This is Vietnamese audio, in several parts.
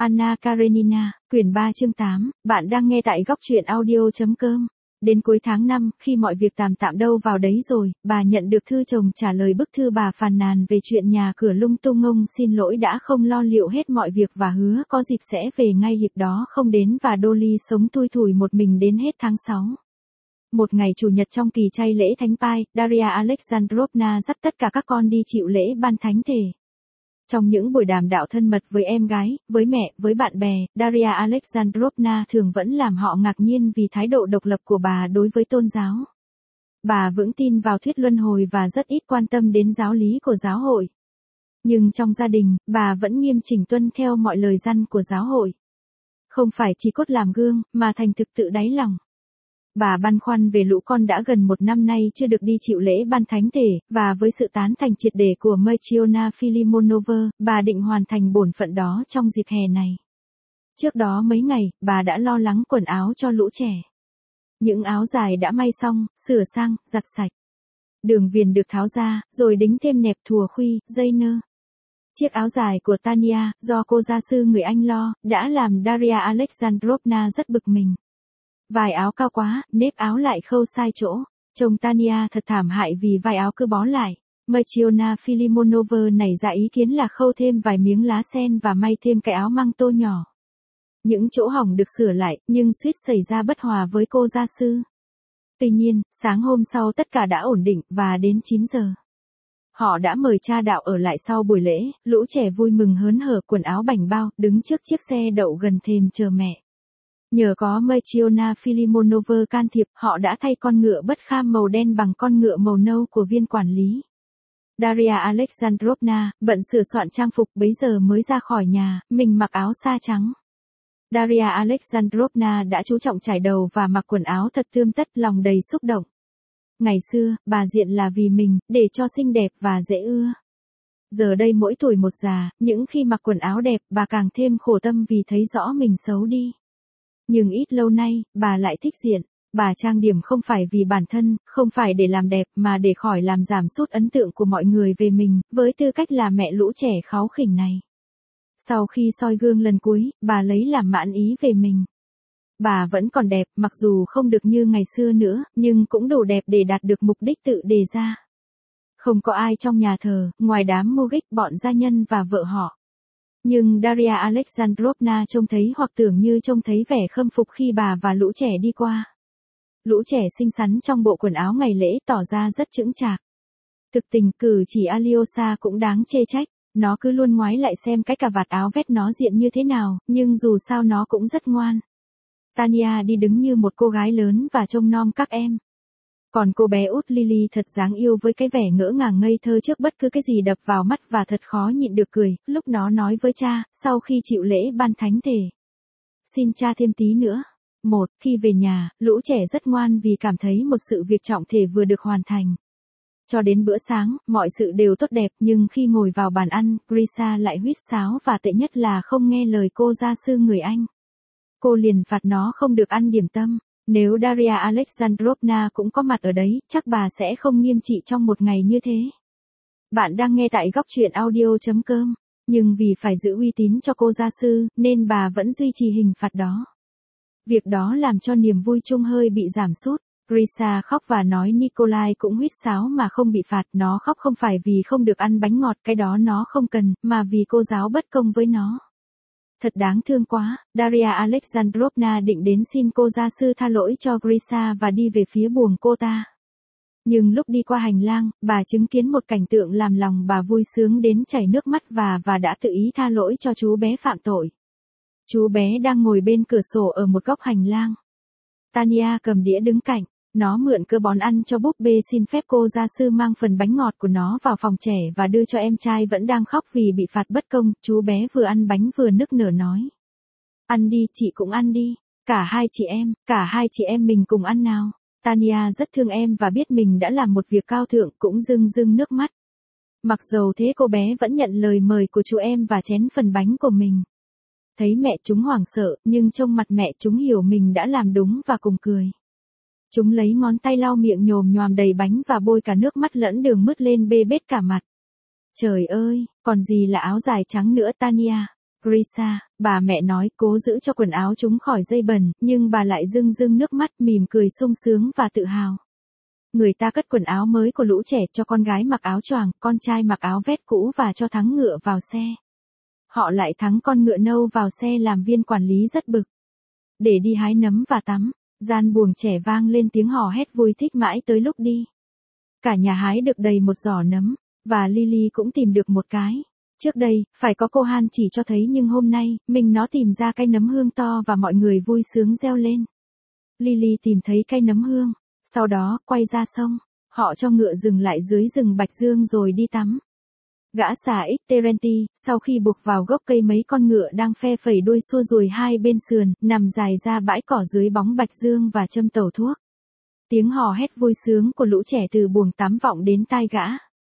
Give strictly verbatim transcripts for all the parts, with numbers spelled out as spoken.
Anna Karenina, quyển ba chương tám, bạn đang nghe tại góc truyện audio.com. Đến cuối tháng năm, khi mọi việc tạm tạm đâu vào đấy rồi, bà nhận được thư chồng trả lời bức thư bà phàn nàn về chuyện nhà cửa lung tung ngông xin lỗi đã không lo liệu hết mọi việc và hứa có dịp sẽ về ngay dịp đó không đến và Dolly sống thui thủi một mình đến hết tháng sáu. Một ngày chủ nhật trong kỳ chay lễ Thánh Pai, Daria Alexandrovna dắt tất cả các con đi chịu lễ ban thánh thể. Trong những buổi đàm đạo thân mật với em gái, với mẹ, với bạn bè, Daria Alexandrovna thường vẫn làm họ ngạc nhiên vì thái độ độc lập của bà đối với tôn giáo. Bà vững tin vào thuyết luân hồi và rất ít quan tâm đến giáo lý của giáo hội. Nhưng trong gia đình, bà vẫn nghiêm chỉnh tuân theo mọi lời răn của giáo hội. Không phải chỉ cốt làm gương, mà thành thực tự đáy lòng. Bà băn khoăn về lũ con đã gần một năm nay chưa được đi chịu lễ ban thánh thể, và với sự tán thành triệt để của Matriona Filimonova, bà định hoàn thành bổn phận đó trong dịp hè này. Trước đó mấy ngày, bà đã lo lắng quần áo cho lũ trẻ. Những áo dài đã may xong, sửa sang, giặt sạch. Đường viền được tháo ra, rồi đính thêm nẹp thùa khuy, dây nơ. Chiếc áo dài của Tania, do cô gia sư người Anh lo, đã làm Daria Alexandrovna rất bực mình. Vài áo cao quá, nếp áo lại khâu sai chỗ. Chồng Tania thật thảm hại vì vài áo cứ bó lại. Matriona Filimonova nảy ra ý kiến là khâu thêm vài miếng lá sen và may thêm cái áo măng tô nhỏ. Những chỗ hỏng được sửa lại, nhưng suýt xảy ra bất hòa với cô gia sư. Tuy nhiên, sáng hôm sau tất cả đã ổn định, và đến chín giờ. Họ đã mời cha đạo ở lại sau buổi lễ, lũ trẻ vui mừng hớn hở quần áo bảnh bao, đứng trước chiếc xe đậu gần thềm chờ mẹ. Nhờ có Matriona Filimonova can thiệp, họ đã thay con ngựa bất kham màu đen bằng con ngựa màu nâu của viên quản lý. Daria Alexandrovna, bận sửa soạn trang phục bấy giờ mới ra khỏi nhà, mình mặc áo sa trắng. Daria Alexandrovna đã chú trọng trải đầu và mặc quần áo thật tươm tất, lòng đầy xúc động. Ngày xưa, bà diện là vì mình, để cho xinh đẹp và dễ ưa. Giờ đây mỗi tuổi một già, những khi mặc quần áo đẹp, bà càng thêm khổ tâm vì thấy rõ mình xấu đi. Nhưng ít lâu nay, bà lại thích diện. Bà trang điểm không phải vì bản thân, không phải để làm đẹp mà để khỏi làm giảm sút ấn tượng của mọi người về mình, với tư cách là mẹ lũ trẻ kháu khỉnh này. Sau khi soi gương lần cuối, bà lấy làm mãn ý về mình. Bà vẫn còn đẹp, mặc dù không được như ngày xưa nữa, nhưng cũng đủ đẹp để đạt được mục đích tự đề ra. Không có ai trong nhà thờ, ngoài đám Mugik, bọn gia nhân và vợ họ. Nhưng Daria Alexandrovna trông thấy hoặc tưởng như trông thấy vẻ khâm phục khi bà và lũ trẻ đi qua. Lũ trẻ xinh xắn trong bộ quần áo ngày lễ tỏ ra rất chững chạc. Thực tình cử chỉ Alyosha cũng đáng chê trách, nó cứ luôn ngoái lại xem cái cà vạt áo vest nó diện như thế nào, nhưng dù sao nó cũng rất ngoan. Tania đi đứng như một cô gái lớn và trông nom các em. Còn cô bé út Lily thật đáng yêu với cái vẻ ngỡ ngàng ngây thơ trước bất cứ cái gì đập vào mắt và thật khó nhịn được cười, lúc nó nói với cha, sau khi chịu lễ ban thánh thể. Xin cha thêm tí nữa. Một, khi về nhà, lũ trẻ rất ngoan vì cảm thấy một sự việc trọng thể vừa được hoàn thành. Cho đến bữa sáng, mọi sự đều tốt đẹp, nhưng khi ngồi vào bàn ăn, Grisa lại huýt sáo và tệ nhất là không nghe lời cô gia sư người Anh. Cô liền phạt nó không được ăn điểm tâm. Nếu Daria Alexandrovna cũng có mặt ở đấy, chắc bà sẽ không nghiêm trị trong một ngày như thế. Bạn đang nghe tại góc truyện audio.com, nhưng vì phải giữ uy tín cho cô gia sư, nên bà vẫn duy trì hình phạt đó. Việc đó làm cho niềm vui chung hơi bị giảm sút. Grisa khóc và nói Nikolai cũng huýt sáo mà không bị phạt. Nó khóc không phải vì không được ăn bánh ngọt, cái đó nó không cần, mà vì cô giáo bất công với nó. Thật đáng thương quá, Daria Alexandrovna định đến xin cô gia sư tha lỗi cho Grisa và đi về phía buồng cô ta. Nhưng lúc đi qua hành lang, bà chứng kiến một cảnh tượng làm lòng bà vui sướng đến chảy nước mắt và và đã tự ý tha lỗi cho chú bé phạm tội. Chú bé đang ngồi bên cửa sổ ở một góc hành lang. Tania cầm đĩa đứng cạnh. Nó mượn cơ bón ăn cho búp bê xin phép cô gia sư mang phần bánh ngọt của nó vào phòng trẻ và đưa cho em trai vẫn đang khóc vì bị phạt bất công. Chú bé vừa ăn bánh vừa nức nở nói. Ăn đi, chị cũng ăn đi. Cả hai chị em, cả hai chị em mình cùng ăn nào. Tania rất thương em và biết mình đã làm một việc cao thượng, cũng rưng rưng nước mắt. Mặc dầu thế cô bé vẫn nhận lời mời của chú em và chén phần bánh của mình. Thấy mẹ chúng hoảng sợ, nhưng trông mặt mẹ chúng hiểu mình đã làm đúng và cùng cười. Chúng lấy ngón tay lau miệng nhồm nhoàm đầy bánh và bôi cả nước mắt lẫn đường mứt lên bê bết cả mặt. Trời ơi, còn gì là áo dài trắng nữa Tania. Grisa, bà mẹ nói cố giữ cho quần áo chúng khỏi dây bẩn, nhưng bà lại rưng rưng nước mắt mỉm cười sung sướng và tự hào. Người ta cất quần áo mới của lũ trẻ, cho con gái mặc áo choàng, con trai mặc áo vest cũ và cho thắng ngựa vào xe. Họ lại thắng con ngựa nâu vào xe làm viên quản lý rất bực. Để đi hái nấm và tắm, gian buồng trẻ vang lên tiếng hò hét vui thích mãi tới lúc đi. Cả nhà hái được đầy một giỏ nấm, và Lily cũng tìm được một cái. Trước đây, phải có cô Han chỉ cho thấy nhưng hôm nay, mình nó tìm ra cây nấm hương to và mọi người vui sướng reo lên. Lily tìm thấy cây nấm hương, sau đó quay ra sông, họ cho ngựa dừng lại dưới rừng bạch dương rồi đi tắm. Gã xà ích Terenti, sau khi buộc vào gốc cây mấy con ngựa đang phe phẩy đuôi xua ruồi hai bên sườn, nằm dài ra bãi cỏ dưới bóng bạch dương và châm tẩu thuốc. Tiếng hò hét vui sướng của lũ trẻ từ buồng tắm vọng đến tai gã.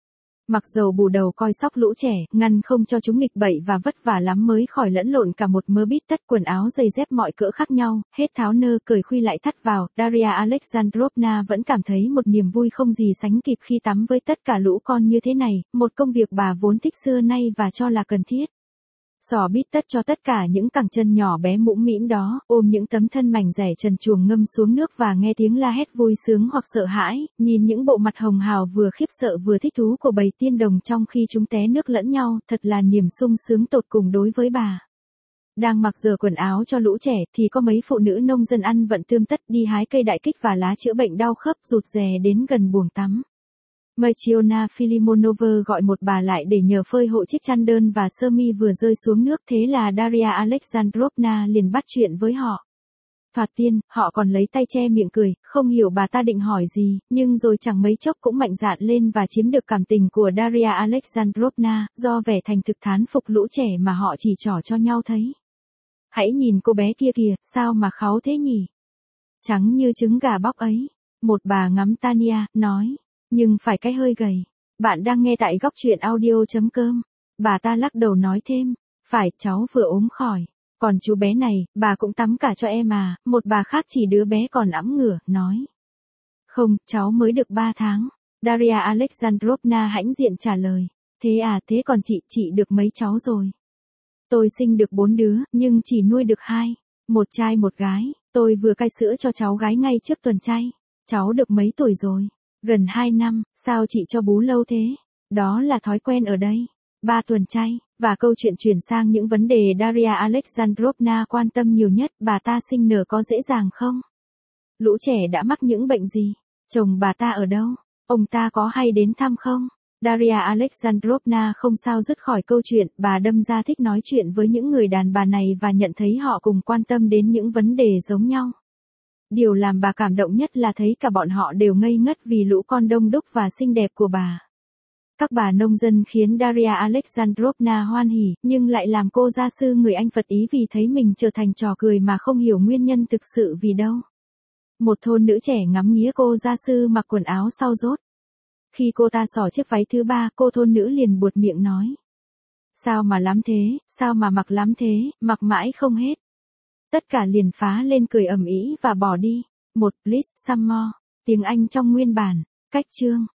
Mặc dầu bù đầu coi sóc lũ trẻ, ngăn không cho chúng nghịch bậy và vất vả lắm mới khỏi lẫn lộn cả một mớ bít tất quần áo giày dép mọi cỡ khác nhau, hết tháo nơ cởi khuy lại thắt vào, Daria Alexandrovna vẫn cảm thấy một niềm vui không gì sánh kịp khi tắm với tất cả lũ con như thế này, một công việc bà vốn thích xưa nay và cho là cần thiết. Xỏ bít tất cho tất cả những cẳng chân nhỏ bé mũm mĩm đó, ôm những tấm thân mảnh rẻ trần truồng ngâm xuống nước và nghe tiếng la hét vui sướng hoặc sợ hãi, nhìn những bộ mặt hồng hào vừa khiếp sợ vừa thích thú của bầy tiên đồng trong khi chúng té nước lẫn nhau, thật là niềm sung sướng tột cùng đối với bà. Đang mặc giờ quần áo cho lũ trẻ thì có mấy phụ nữ nông dân ăn vận tươm tất đi hái cây đại kích và lá chữa bệnh đau khớp rụt rè đến gần buồng tắm. Machiona Filimonova gọi một bà lại để nhờ phơi hộ chiếc chăn đơn và sơ mi vừa rơi xuống nước, thế là Daria Alexandrovna liền bắt chuyện với họ. Thoạt tiên, họ còn lấy tay che miệng cười, không hiểu bà ta định hỏi gì, nhưng rồi chẳng mấy chốc cũng mạnh dạn lên và chiếm được cảm tình của Daria Alexandrovna, do vẻ thành thực thán phục lũ trẻ mà họ chỉ trỏ cho nhau thấy. Hãy nhìn cô bé kia kìa, sao mà kháu thế nhỉ? Trắng như trứng gà bóc ấy. Một bà ngắm Tania, nói. Nhưng phải cái hơi gầy. Bạn đang nghe tại góc truyện audio.com. Bà ta lắc đầu nói thêm. Phải, cháu vừa ốm khỏi. Còn chú bé này, bà cũng tắm cả cho em à. Một bà khác chỉ đứa bé còn ẵm ngửa, nói. Không, cháu mới được ba tháng. Daria Alexandrovna hãnh diện trả lời. Thế à, thế còn chị, chị được mấy cháu rồi? Tôi sinh được bốn đứa, nhưng chỉ nuôi được hai. Một trai một gái. Tôi vừa cai sữa cho cháu gái ngay trước tuần chay. Cháu được mấy tuổi rồi? Gần hai năm, sao chị cho bú lâu thế? Đó là thói quen ở đây. Ba tuần chay, và câu chuyện chuyển sang những vấn đề Daria Alexandrovna quan tâm nhiều nhất, bà ta sinh nở có dễ dàng không? Lũ trẻ đã mắc những bệnh gì? Chồng bà ta ở đâu? Ông ta có hay đến thăm không? Daria Alexandrovna không sao dứt khỏi câu chuyện, bà đâm ra thích nói chuyện với những người đàn bà này và nhận thấy họ cùng quan tâm đến những vấn đề giống nhau. Điều làm bà cảm động nhất là thấy cả bọn họ đều ngây ngất vì lũ con đông đúc và xinh đẹp của bà. Các bà nông dân khiến Daria Alexandrovna hoan hỉ, nhưng lại làm cô gia sư người Anh Phật ý vì thấy mình trở thành trò cười mà không hiểu nguyên nhân thực sự vì đâu. Một thôn nữ trẻ ngắm nghía cô gia sư mặc quần áo sau rốt. Khi cô ta xỏ chiếc váy thứ ba, cô thôn nữ liền buột miệng nói. Sao mà lắm thế, sao mà mặc lắm thế, mặc mãi không hết. Tất cả liền phá lên cười ầm ĩ và bỏ đi. Một, list, some more. Tiếng Anh trong nguyên bản. Cách chương.